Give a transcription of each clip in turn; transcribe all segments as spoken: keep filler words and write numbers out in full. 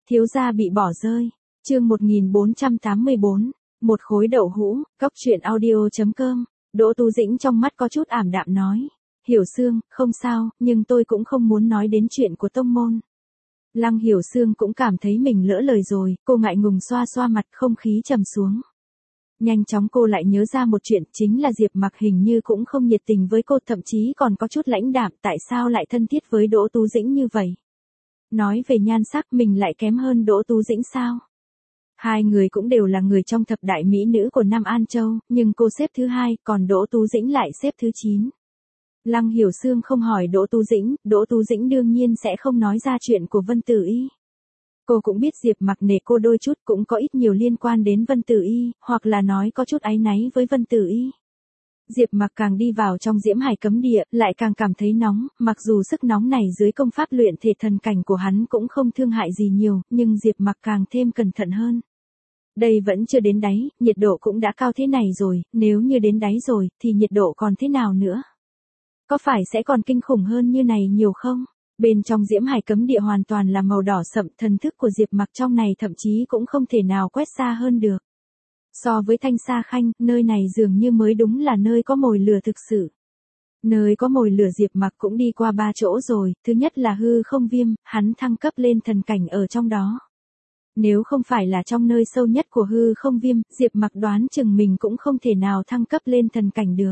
Thiếu gia bị bỏ rơi. Chương một nghìn bốn trăm tám mươi bốn. Một khối đậu hũ. Cốc truyện audio chấm com. Đỗ Tú Dĩnh trong mắt có chút ảm đạm nói. Hiểu Sương, không sao, nhưng tôi cũng không muốn nói đến chuyện của tông môn. Lăng Hiểu Sương cũng cảm thấy mình lỡ lời rồi, cô ngại ngùng xoa xoa mặt, không khí trầm xuống. Nhanh chóng cô lại nhớ ra một chuyện, chính là Diệp Mặc hình như cũng không nhiệt tình với cô, thậm chí còn có chút lãnh đạm, tại sao lại thân thiết với Đỗ Tú Dĩnh như vậy? Nói về nhan sắc mình lại kém hơn Đỗ Tú Dĩnh sao? Hai người cũng đều là người trong thập đại mỹ nữ của Nam An Châu, nhưng cô xếp thứ hai, còn Đỗ Tú Dĩnh lại xếp thứ chín. Lăng Hiểu Sương không hỏi Đỗ Tú Dĩnh, Đỗ Tú Dĩnh đương nhiên sẽ không nói ra chuyện của Vân Tử Y. Cô cũng biết Diệp Mặc nể cô đôi chút, cũng có ít nhiều liên quan đến Vân Tử Y, hoặc là nói có chút áy náy với Vân Tử Y. Diệp Mặc càng đi vào trong Diễm Hải cấm địa, lại càng cảm thấy nóng, mặc dù sức nóng này dưới công pháp luyện thể thần cảnh của hắn cũng không thương hại gì nhiều, nhưng Diệp Mặc càng thêm cẩn thận hơn. Đây vẫn chưa đến đáy, nhiệt độ cũng đã cao thế này rồi, nếu như đến đáy rồi, thì nhiệt độ còn thế nào nữa? Có phải sẽ còn kinh khủng hơn như này nhiều không? Bên trong Diễm Hải cấm địa hoàn toàn là màu đỏ sậm, thần thức của Diệp Mặc trong này thậm chí cũng không thể nào quét xa hơn được. So với Thanh Sa Khanh, nơi này dường như mới đúng là nơi có mồi lửa thực sự. Nơi có mồi lửa Diệp Mặc cũng đi qua ba chỗ rồi, thứ nhất là hư không viêm, hắn thăng cấp lên thần cảnh ở trong đó. Nếu không phải là trong nơi sâu nhất của hư không viêm, Diệp Mặc đoán chừng mình cũng không thể nào thăng cấp lên thần cảnh được.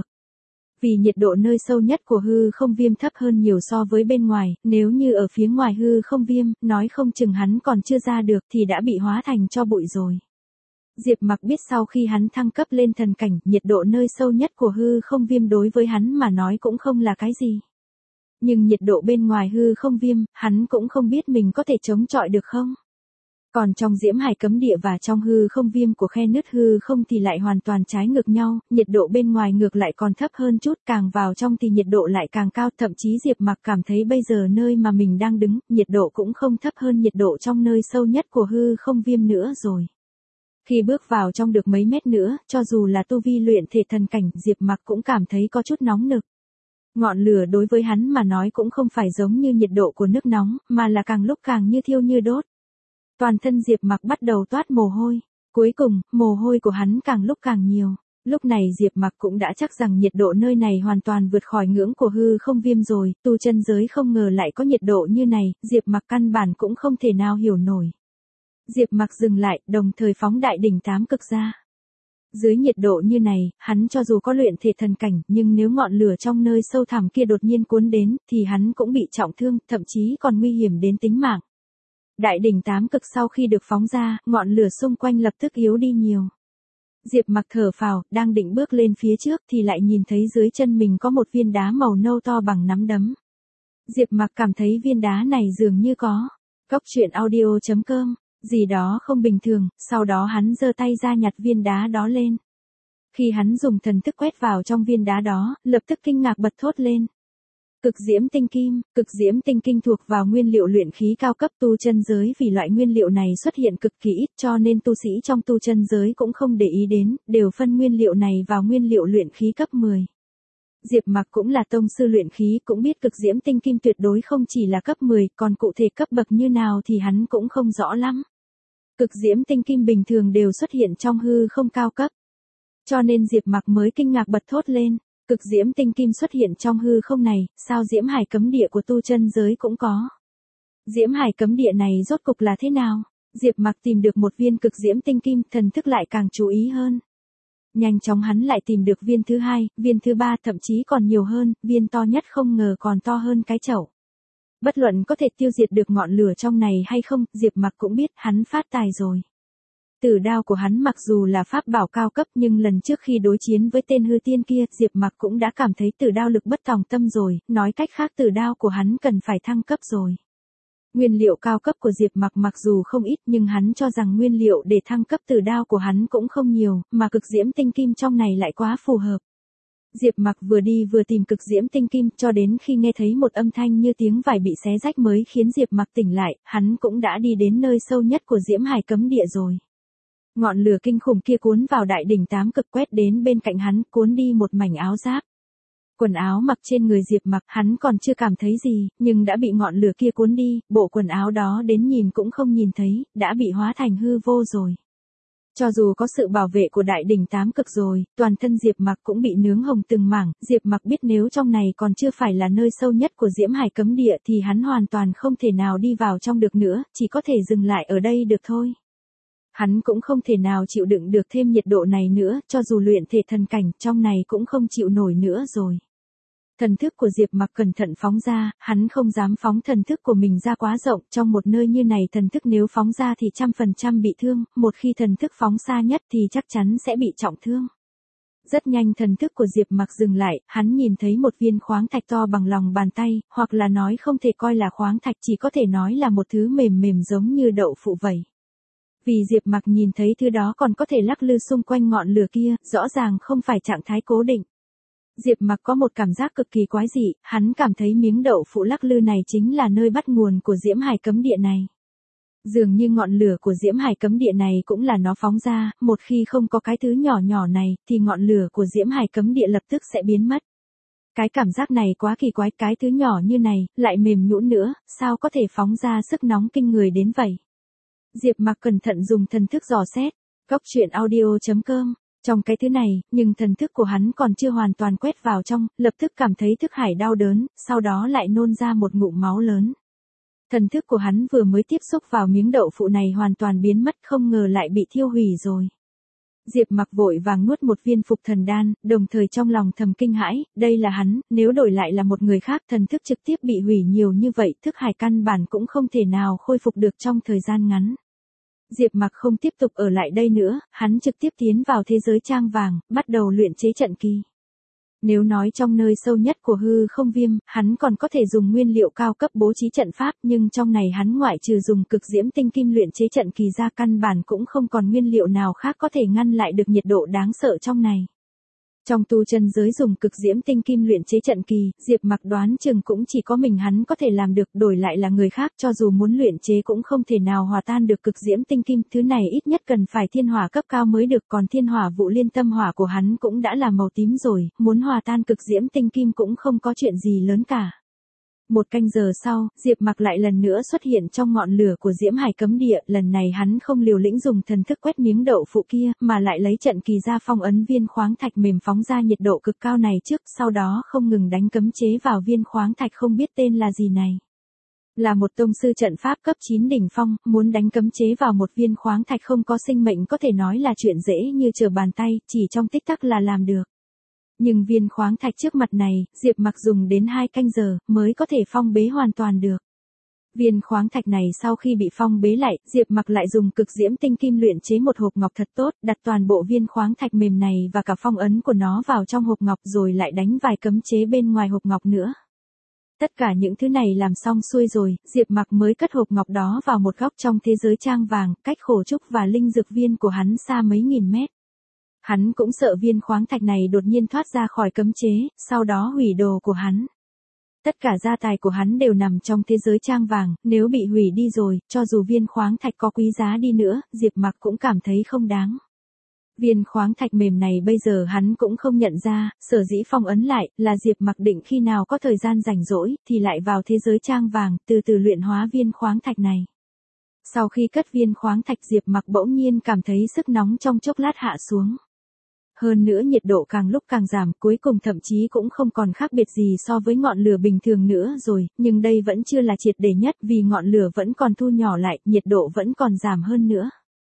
Vì nhiệt độ nơi sâu nhất của hư không viêm thấp hơn nhiều so với bên ngoài, nếu như ở phía ngoài hư không viêm, nói không chừng hắn còn chưa ra được thì đã bị hóa thành tro bụi rồi. Diệp Mặc biết sau khi hắn thăng cấp lên thần cảnh, nhiệt độ nơi sâu nhất của hư không viêm đối với hắn mà nói cũng không là cái gì. Nhưng nhiệt độ bên ngoài hư không viêm, hắn cũng không biết mình có thể chống chọi được không. Còn trong Diễm Hải cấm địa và trong hư không viêm của khe nứt hư không thì lại hoàn toàn trái ngược nhau, nhiệt độ bên ngoài ngược lại còn thấp hơn chút, càng vào trong thì nhiệt độ lại càng cao, thậm chí Diệp Mặc cảm thấy bây giờ nơi mà mình đang đứng, nhiệt độ cũng không thấp hơn nhiệt độ trong nơi sâu nhất của hư không viêm nữa rồi. Khi bước vào trong được mấy mét nữa, cho dù là tu vi luyện thể thần cảnh, Diệp Mặc cũng cảm thấy có chút nóng nực. Ngọn lửa đối với hắn mà nói cũng không phải giống như nhiệt độ của nước nóng, mà là càng lúc càng như thiêu như đốt. Toàn thân Diệp Mặc bắt đầu toát mồ hôi, cuối cùng, mồ hôi của hắn càng lúc càng nhiều. Lúc này Diệp Mặc cũng đã chắc rằng nhiệt độ nơi này hoàn toàn vượt khỏi ngưỡng của hư không viêm rồi, tu chân giới không ngờ lại có nhiệt độ như này, Diệp Mặc căn bản cũng không thể nào hiểu nổi. Diệp Mặc dừng lại, đồng thời phóng đại đỉnh tám cực ra. Dưới nhiệt độ như này, hắn cho dù có luyện thể thần cảnh, nhưng nếu ngọn lửa trong nơi sâu thẳm kia đột nhiên cuốn đến, thì hắn cũng bị trọng thương, thậm chí còn nguy hiểm đến tính mạng. Đại đỉnh tám cực sau khi được phóng ra, ngọn lửa xung quanh lập tức yếu đi nhiều. Diệp Mặc thở phào, đang định bước lên phía trước thì lại nhìn thấy dưới chân mình có một viên đá màu nâu to bằng nắm đấm. Diệp Mặc cảm thấy viên đá này dường như có cốc truyện audio chấm com, gì đó không bình thường, sau đó hắn giơ tay ra nhặt viên đá đó lên. Khi hắn dùng thần thức quét vào trong viên đá đó, lập tức kinh ngạc bật thốt lên. Cực diễm tinh kim, cực diễm tinh kim thuộc vào nguyên liệu luyện khí cao cấp tu chân giới, vì loại nguyên liệu này xuất hiện cực kỳ ít cho nên tu sĩ trong tu chân giới cũng không để ý đến, đều phân nguyên liệu này vào nguyên liệu luyện khí cấp mười. Diệp Mặc cũng là tông sư luyện khí, cũng biết cực diễm tinh kim tuyệt đối không chỉ là cấp mười, còn cụ thể cấp bậc như nào thì hắn cũng không rõ lắm. Cực diễm tinh kim bình thường đều xuất hiện trong hư không cao cấp. Cho nên Diệp Mặc mới kinh ngạc bật thốt lên. Cực diễm tinh kim xuất hiện trong hư không này, sao Diễm Hải cấm địa của tu chân giới cũng có? Diễm Hải cấm địa này rốt cục là thế nào? Diệp Mặc tìm được một viên cực diễm tinh kim, thần thức lại càng chú ý hơn. Nhanh chóng hắn lại tìm được viên thứ hai, viên thứ ba, thậm chí còn nhiều hơn, viên to nhất không ngờ còn to hơn cái chậu. Bất luận có thể tiêu diệt được ngọn lửa trong này hay không, Diệp Mặc cũng biết hắn phát tài rồi. Tử đao của hắn mặc dù là pháp bảo cao cấp, nhưng lần trước khi đối chiến với tên hư tiên kia, Diệp Mặc cũng đã cảm thấy tử đao lực bất tòng tâm rồi, nói cách khác tử đao của hắn cần phải thăng cấp rồi. Nguyên liệu cao cấp của Diệp Mặc mặc dù không ít, nhưng hắn cho rằng nguyên liệu để thăng cấp tử đao của hắn cũng không nhiều, mà cực diễm tinh kim trong này lại quá phù hợp. Diệp Mặc vừa đi vừa tìm cực diễm tinh kim, cho đến khi nghe thấy một âm thanh như tiếng vải bị xé rách mới khiến Diệp Mặc tỉnh lại, hắn cũng đã đi đến nơi sâu nhất của Diễm Hải cấm địa rồi. Ngọn lửa kinh khủng kia cuốn vào đại đỉnh tám cực, quét đến bên cạnh hắn, cuốn đi một mảnh áo giáp. Quần áo mặc trên người Diệp Mặc, hắn còn chưa cảm thấy gì, nhưng đã bị ngọn lửa kia cuốn đi, bộ quần áo đó đến nhìn cũng không nhìn thấy, đã bị hóa thành hư vô rồi. Cho dù có sự bảo vệ của đại đỉnh tám cực rồi, toàn thân Diệp Mặc cũng bị nướng hồng từng mảng, Diệp Mặc biết nếu trong này còn chưa phải là nơi sâu nhất của Diễm Hải cấm địa thì hắn hoàn toàn không thể nào đi vào trong được nữa, chỉ có thể dừng lại ở đây được thôi. Hắn cũng không thể nào chịu đựng được thêm nhiệt độ này nữa, cho dù luyện thể thần cảnh, trong này cũng không chịu nổi nữa rồi. Thần thức của Diệp Mặc cẩn thận phóng ra, hắn không dám phóng thần thức của mình ra quá rộng, trong một nơi như này thần thức nếu phóng ra thì trăm phần trăm bị thương, một khi thần thức phóng xa nhất thì chắc chắn sẽ bị trọng thương. Rất nhanh thần thức của Diệp Mặc dừng lại, hắn nhìn thấy một viên khoáng thạch to bằng lòng bàn tay, hoặc là nói không thể coi là khoáng thạch, chỉ có thể nói là một thứ mềm mềm giống như đậu phụ vậy. Vì Diệp Mặc nhìn thấy thứ đó còn có thể lắc lư xung quanh ngọn lửa kia, rõ ràng không phải trạng thái cố định. Diệp Mặc có một cảm giác cực kỳ quái dị, hắn cảm thấy miếng đậu phụ lắc lư này chính là nơi bắt nguồn của Diễm Hải cấm địa này. Dường như ngọn lửa của Diễm Hải cấm địa này cũng là nó phóng ra, một khi không có cái thứ nhỏ nhỏ này, thì ngọn lửa của Diễm Hải cấm địa lập tức sẽ biến mất. Cái cảm giác này quá kỳ quái, cái thứ nhỏ như này, lại mềm nhũn nữa, sao có thể phóng ra sức nóng kinh người đến vậy? Diệp Mặc cẩn thận dùng thần thức dò xét, góc truyện audio chấm com. Trong cái thứ này, nhưng thần thức của hắn còn chưa hoàn toàn quét vào trong, lập tức cảm thấy thức hải đau đớn, sau đó lại nôn ra một ngụm máu lớn. Thần thức của hắn vừa mới tiếp xúc vào miếng đậu phụ này hoàn toàn biến mất, không ngờ lại bị thiêu hủy rồi. Diệp Mặc vội vàng nuốt một viên phục thần đan, đồng thời trong lòng thầm kinh hãi, đây là hắn, nếu đổi lại là một người khác thần thức trực tiếp bị hủy nhiều như vậy, thức hải căn bản cũng không thể nào khôi phục được trong thời gian ngắn. Diệp Mặc không tiếp tục ở lại đây nữa, hắn trực tiếp tiến vào thế giới trang vàng, bắt đầu luyện chế trận kỳ. Nếu nói trong nơi sâu nhất của hư không viêm, hắn còn có thể dùng nguyên liệu cao cấp bố trí trận pháp, nhưng trong này hắn ngoại trừ dùng cực diễm tinh kim luyện chế trận kỳ ra căn bản cũng không còn nguyên liệu nào khác có thể ngăn lại được nhiệt độ đáng sợ trong này. Trong tu chân giới dùng cực diễm tinh kim luyện chế trận kỳ, Diệp Mặc đoán chừng cũng chỉ có mình hắn có thể làm được, đổi lại là người khác cho dù muốn luyện chế cũng không thể nào hòa tan được cực diễm tinh kim, thứ này ít nhất cần phải thiên hỏa cấp cao mới được, còn thiên hỏa vụ liên tâm hỏa của hắn cũng đã là màu tím rồi, muốn hòa tan cực diễm tinh kim cũng không có chuyện gì lớn cả. Một canh giờ sau, Diệp Mặc lại lần nữa xuất hiện trong ngọn lửa của Diễm Hải cấm địa, lần này hắn không liều lĩnh dùng thần thức quét miếng đậu phụ kia, mà lại lấy trận kỳ ra phong ấn viên khoáng thạch mềm phóng ra nhiệt độ cực cao này trước, sau đó không ngừng đánh cấm chế vào viên khoáng thạch không biết tên là gì này. Là một tông sư trận pháp cấp chín đỉnh phong, muốn đánh cấm chế vào một viên khoáng thạch không có sinh mệnh có thể nói là chuyện dễ như trở bàn tay, chỉ trong tích tắc là làm được. Nhưng viên khoáng thạch trước mặt này, Diệp Mặc dùng đến hai canh giờ, mới có thể phong bế hoàn toàn được. Viên khoáng thạch này sau khi bị phong bế lại, Diệp Mặc lại dùng cực diễm tinh kim luyện chế một hộp ngọc thật tốt, đặt toàn bộ viên khoáng thạch mềm này và cả phong ấn của nó vào trong hộp ngọc rồi lại đánh vài cấm chế bên ngoài hộp ngọc nữa. Tất cả những thứ này làm xong xuôi rồi, Diệp Mặc mới cất hộp ngọc đó vào một góc trong thế giới trang vàng, cách khổ trúc và linh dược viên của hắn xa mấy nghìn mét. Hắn cũng sợ viên khoáng thạch này đột nhiên thoát ra khỏi cấm chế, sau đó hủy đồ của hắn. Tất cả gia tài của hắn đều nằm trong thế giới trang vàng, nếu bị hủy đi rồi, cho dù viên khoáng thạch có quý giá đi nữa, Diệp Mặc cũng cảm thấy không đáng. Viên khoáng thạch mềm này bây giờ hắn cũng không nhận ra, sở dĩ phong ấn lại, là Diệp Mặc định khi nào có thời gian rảnh rỗi, thì lại vào thế giới trang vàng, từ từ luyện hóa viên khoáng thạch này. Sau khi cất viên khoáng thạch Diệp Mặc bỗng nhiên cảm thấy sức nóng trong chốc lát hạ xuống. Hơn nữa nhiệt độ càng lúc càng giảm, cuối cùng thậm chí cũng không còn khác biệt gì so với ngọn lửa bình thường nữa rồi, nhưng đây vẫn chưa là triệt để nhất vì ngọn lửa vẫn còn thu nhỏ lại, nhiệt độ vẫn còn giảm hơn nữa.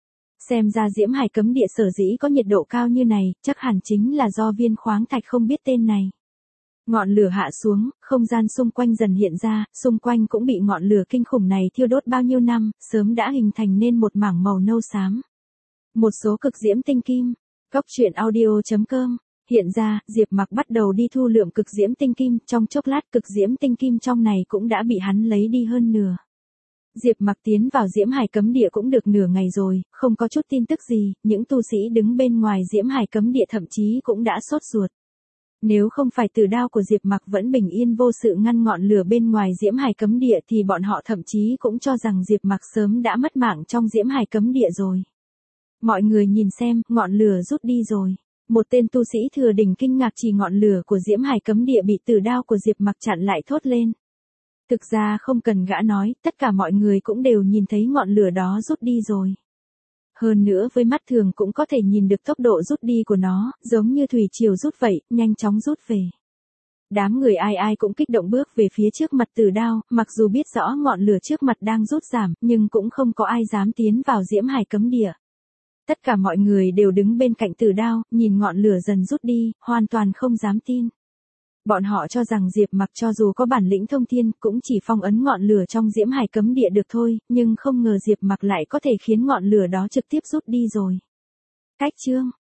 Xem ra Diễm Hải cấm địa sở dĩ có nhiệt độ cao như này, chắc hẳn chính là do viên khoáng thạch không biết tên này. Ngọn lửa hạ xuống, không gian xung quanh dần hiện ra, xung quanh cũng bị ngọn lửa kinh khủng này thiêu đốt bao nhiêu năm, sớm đã hình thành nên một mảng màu nâu xám. Một số cực diễm tinh kim. Góc truyện audio chấm com. Hiện ra, Diệp Mặc bắt đầu đi thu lượm cực diễm tinh kim, trong chốc lát cực diễm tinh kim trong này cũng đã bị hắn lấy đi hơn nửa. Diệp Mặc tiến vào Diễm Hải cấm địa cũng được nửa ngày rồi, không có chút tin tức gì, những tu sĩ đứng bên ngoài Diễm Hải cấm địa thậm chí cũng đã sốt ruột. Nếu không phải tử đao của Diệp Mặc vẫn bình yên vô sự ngăn ngọn lửa bên ngoài Diễm Hải cấm địa thì bọn họ thậm chí cũng cho rằng Diệp Mặc sớm đã mất mạng trong Diễm Hải cấm địa rồi. Mọi người nhìn xem, ngọn lửa rút đi rồi. Một tên tu sĩ thừa đỉnh kinh ngạc chỉ ngọn lửa của Diễm Hải cấm địa bị tử đao của Diệp Mặc chặn lại thốt lên. Thực ra không cần gã nói, tất cả mọi người cũng đều nhìn thấy ngọn lửa đó rút đi rồi. Hơn nữa với mắt thường cũng có thể nhìn được tốc độ rút đi của nó, giống như thủy triều rút vậy, nhanh chóng rút về. Đám người ai ai cũng kích động bước về phía trước mặt tử đao, mặc dù biết rõ ngọn lửa trước mặt đang rút giảm, nhưng cũng không có ai dám tiến vào Diễm Hải cấm địa. Tất cả mọi người đều đứng bên cạnh tử đao, nhìn ngọn lửa dần rút đi, hoàn toàn không dám tin. Bọn họ cho rằng Diệp Mặc cho dù có bản lĩnh thông thiên, cũng chỉ phong ấn ngọn lửa trong Diễm Hải cấm địa được thôi, nhưng không ngờ Diệp Mặc lại có thể khiến ngọn lửa đó trực tiếp rút đi rồi. Cách chương